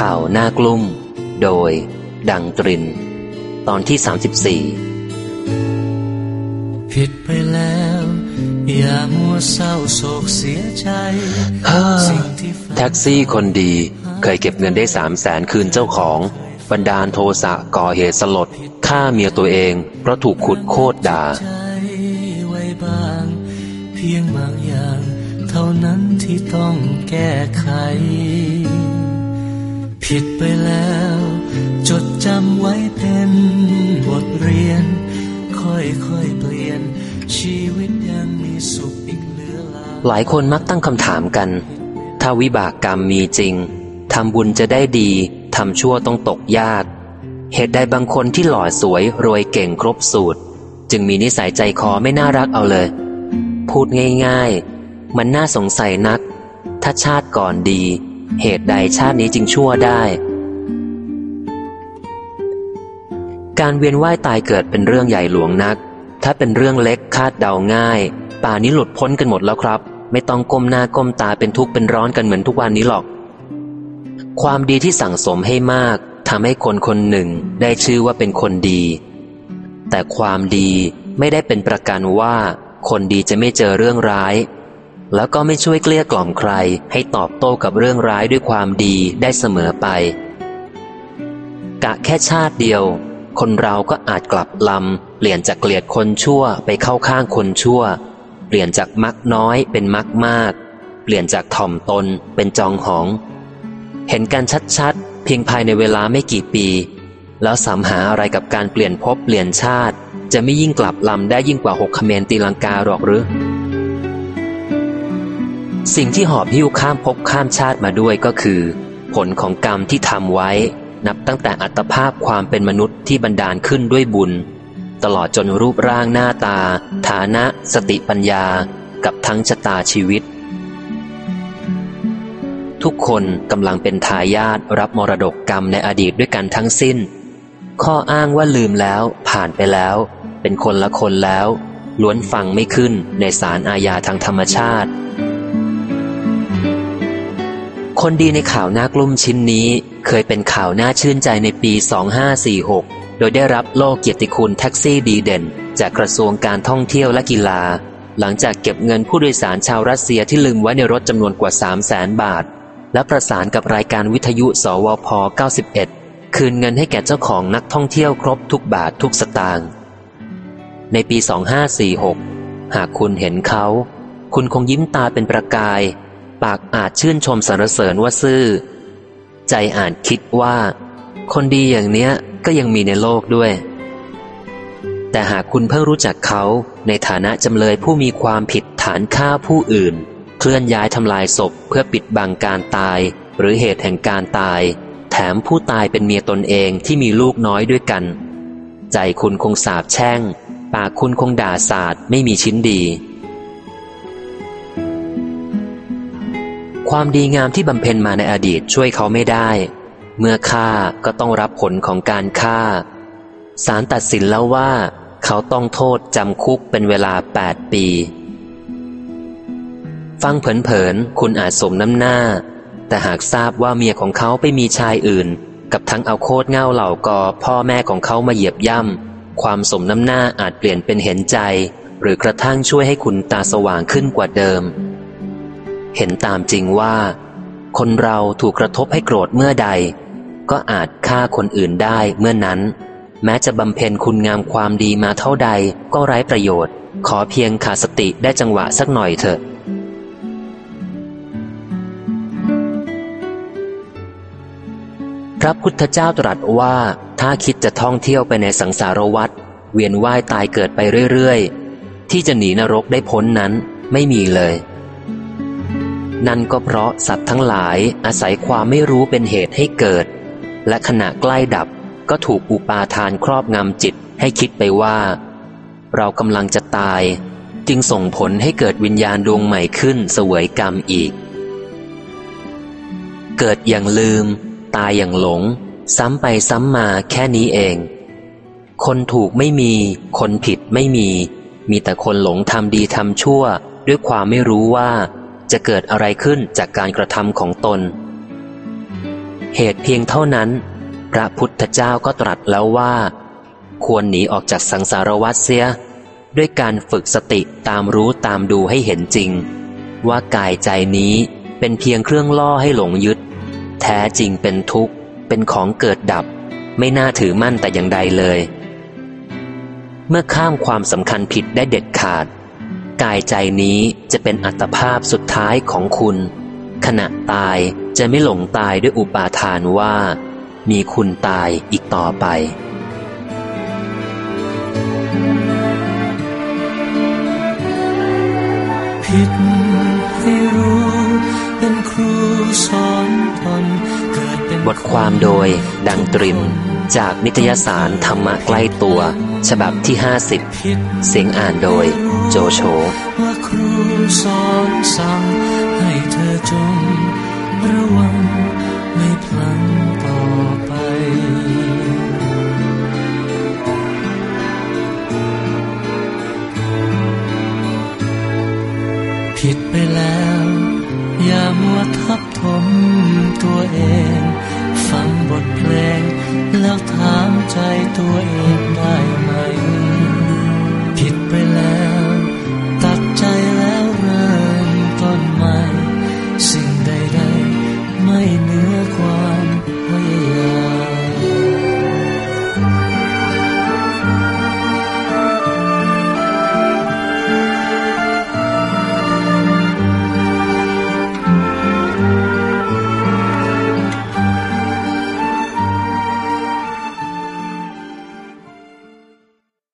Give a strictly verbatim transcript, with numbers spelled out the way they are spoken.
ข่าวน่ากลุ้มโดยดังตรินตอนที่สามสิบสี่ผิดไปแล้วอย่ามัวเศร้าโศกเสียใจแท็กซี่คนดีเคยเก็บเงินได้สามแสนคืนเจ้าของบันดาลโทสะก่อเหตุสลดฆ่าเมียตัวเองเพราะถูกขุดโคตรด่าไว้บ้างเพียงบางอย่างเท่านั้นที่ต้องแก้ไขผิดไปแล้วจดจำไว้เป็นบทเรียนค่อยๆเปลี่ยนชีวิตยังมีสุขอีกเหลือหลายหลายคนมักตั้งคำถามกันถ้าวิบากกรรมมีจริงทำบุญจะได้ดีทำชั่วต้องตกยากเหตุใดบางคนที่หล่อสวยรวยเก่งครบสูตรจึงมีนิสัยใจคอไม่น่ารักเอาเลยพูดง่ายๆมันน่าสงสัยนักถ้าชาติก่อนดีเหตุใดชาตินี้จึงชั่วได้การเวียนว่ายตายเกิดเป็นเรื่องใหญ่หลวงนักถ้าเป็นเรื่องเล็กคาดเดาง่ายป่านี้หลุดพ้นกันหมดแล้วครับไม่ต้องก้มหน้าก้มตาเป็นทุกข์เป็นร้อนกันเหมือนทุกวันนี้หรอกความดีที่สั่งสมให้มากทำให้คนคนหนึ่งได้ชื่อว่าเป็นคนดีแต่ความดีไม่ได้เป็นประกันว่าคนดีจะไม่เจอเรื่องร้ายแล้วก็ไม่ช่วยเกลี้ยกล่อมใครให้ตอบโต้กับเรื่องร้ายด้วยความดีได้เสมอไปกะแค่ชาติเดียวคนเราก็อาจกลับลำเปลี่ยนจากเกลียดคนชั่วไปเข้าข้างคนชั่วเปลี่ยนจากมักน้อยเป็นมักมากเปลี่ยนจากถ่อมตนเป็นจองหองเห็นกันชัดๆเพียงภายในเวลาไม่กี่ปีแล้วสำหาอะไรกับการเปลี่ยนภพเปลี่ยนชาติจะไม่ยิ่งกลับลำได้ยิ่งกว่าหกเขมรตีลังกาหรอกหรือสิ่งที่หอบหิ้วข้ามภพข้ามชาติมาด้วยก็คือผลของกรรมที่ทำไว้นับตั้งแต่อัตภาพความเป็นมนุษย์ที่บันดาลขึ้นด้วยบุญตลอดจนรูปร่างหน้าตาฐานะสติปัญญากับทั้งชะตาชีวิตทุกคนกำลังเป็นทายาทรับมรดกกรรมในอดีตด้วยกันทั้งสิ้นข้ออ้างว่าลืมแล้วผ่านไปแล้วเป็นคนละคนแล้วล้วนฟังไม่ขึ้นในศาลอาญาทางธรรมชาติคนดีในข่าวน่ากลุ้มชิ้นนี้เคยเป็นข่าวน่าชื่นใจในปีสองห้าสี่หกโดยได้รับโล่เกียรติคุณแท็กซี่ดีเด่นจากกระทรวงการท่องเที่ยวและกีฬาหลังจากเก็บเงินผู้โดยสารชาวรัสเซียที่ลืมไว้ในรถจำนวนกว่า สามแสน บาทและประสานกับรายการวิทยุสวพเก้าสิบเอ็ดคืนเงินให้แก่เจ้าของนักท่องเที่ยวครบทุกบาททุกสตางค์ในปีสองห้าสี่หกหากคุณเห็นเขาคุณคงยิ้มตาเป็นประกายปากอาจชื่นชมสรรเสริญว่าซื่อใจอาจคิดว่าคนดีอย่างเนี้ยก็ยังมีในโลกด้วยแต่หากคุณเพิ่งรู้จักเขาในฐานะจำเลยผู้มีความผิดฐานฆ่าผู้อื่นเคลื่อนย้ายทำลายศพเพื่อปิดบังการตายหรือเหตุแห่งการตายแถมผู้ตายเป็นเมียตนเองที่มีลูกน้อยด้วยกันใจคุณคงสาปแช่งปากคุณคงด่าสาดไม่มีชิ้นดีความดีงามที่บำเพ็ญมาในอดีตช่วยเขาไม่ได้เมื่อฆ่าก็ต้องรับผลของการฆ่าศาลตัดสินแล้วว่าเขาต้องโทษจำคุกเป็นเวลาแปดปีฟังเผินๆคุณอาจสมน้ำหน้าแต่หากทราบว่าเมียของเขาไปมีชายอื่นกับทั้งเอาโคตรเง่าเหล่ากอพ่อแม่ของเขามาเหยียบย่ำความสมน้ำหน้าอาจเปลี่ยนเป็นเห็นใจหรือกระทั่งช่วยให้คุณตาสว่างขึ้นกว่าเดิมเห็นตามจริงว่าคนเราถูกกระทบให้โกรธเมื่อใดก็อาจฆ่าคนอื่นได้เมื่อนั้นแม้จะบำเพ็ญคุณงามความดีมาเท่าใดก็ไร้ประโยชน์ขอเพียงขาดสติได้จังหวะสักหน่อยเถอะพระพุทธเจ้าตรัสว่าถ้าคิดจะท่องเที่ยวไปในสังสารวัฏเวียนว่ายตายเกิดไปเรื่อยๆที่จะหนีนรกได้พ้นนั้นไม่มีเลยนั่นก็เพราะสัตว์ทั้งหลายอาศัยความไม่รู้เป็นเหตุให้เกิดและขณะใกล้ดับก็ถูกอุปาทานครอบงำจิตให้คิดไปว่าเรากำลังจะตายจึงส่งผลให้เกิดวิญญาณดวงใหม่ขึ้นเสวยกรรมอีกเกิดอย่างลืมตายอย่างหลงซ้ำไปซ้ำมาแค่นี้เองคนถูกไม่มีคนผิดไม่มีมีแต่คนหลงทำดีทำชั่วด้วยความไม่รู้ว่าจะเกิดอะไรขึ้นจากการกระทำของตนเหตุเพียงเท่านั้นพระพุทธเจ้าก็ตรัสแล้วว่าควรหนีออกจากสังสารวัฏเสียด้วยการฝึกสติตามรู้ตามดูให้เห็นจริงว่ากายใจนี้เป็นเพียงเครื่องล่อให้หลงยึดแท้จริงเป็นทุกข์เป็นของเกิดดับไม่น่าถือมั่นแต่อย่างใดเลยเมื่อข้ามความสำคัญผิดได้เด็ดขาดกายใจนี้จะเป็นอัตภาพสุดท้ายของคุณขณะตายจะไม่หลงตายด้วยอุปาทานว่ามีคุณตายอีกต่อไปผิดให้รู้เป็นครูสอนตนเกิดเป็นบทความโดยดังตรินจากนิตยสารธรรมะใกล้ตัวฉบับที่ห้าสิบเสียงอ่านโดยโจโฉว่าครูสอนสั่งให้เธอจงระวังไม่พลั้งต่อไปผิดไปแล้วอย่ามัวทับถมตัวเองฟังบทเพลงแล้วถามใจตัวเองได้ไหม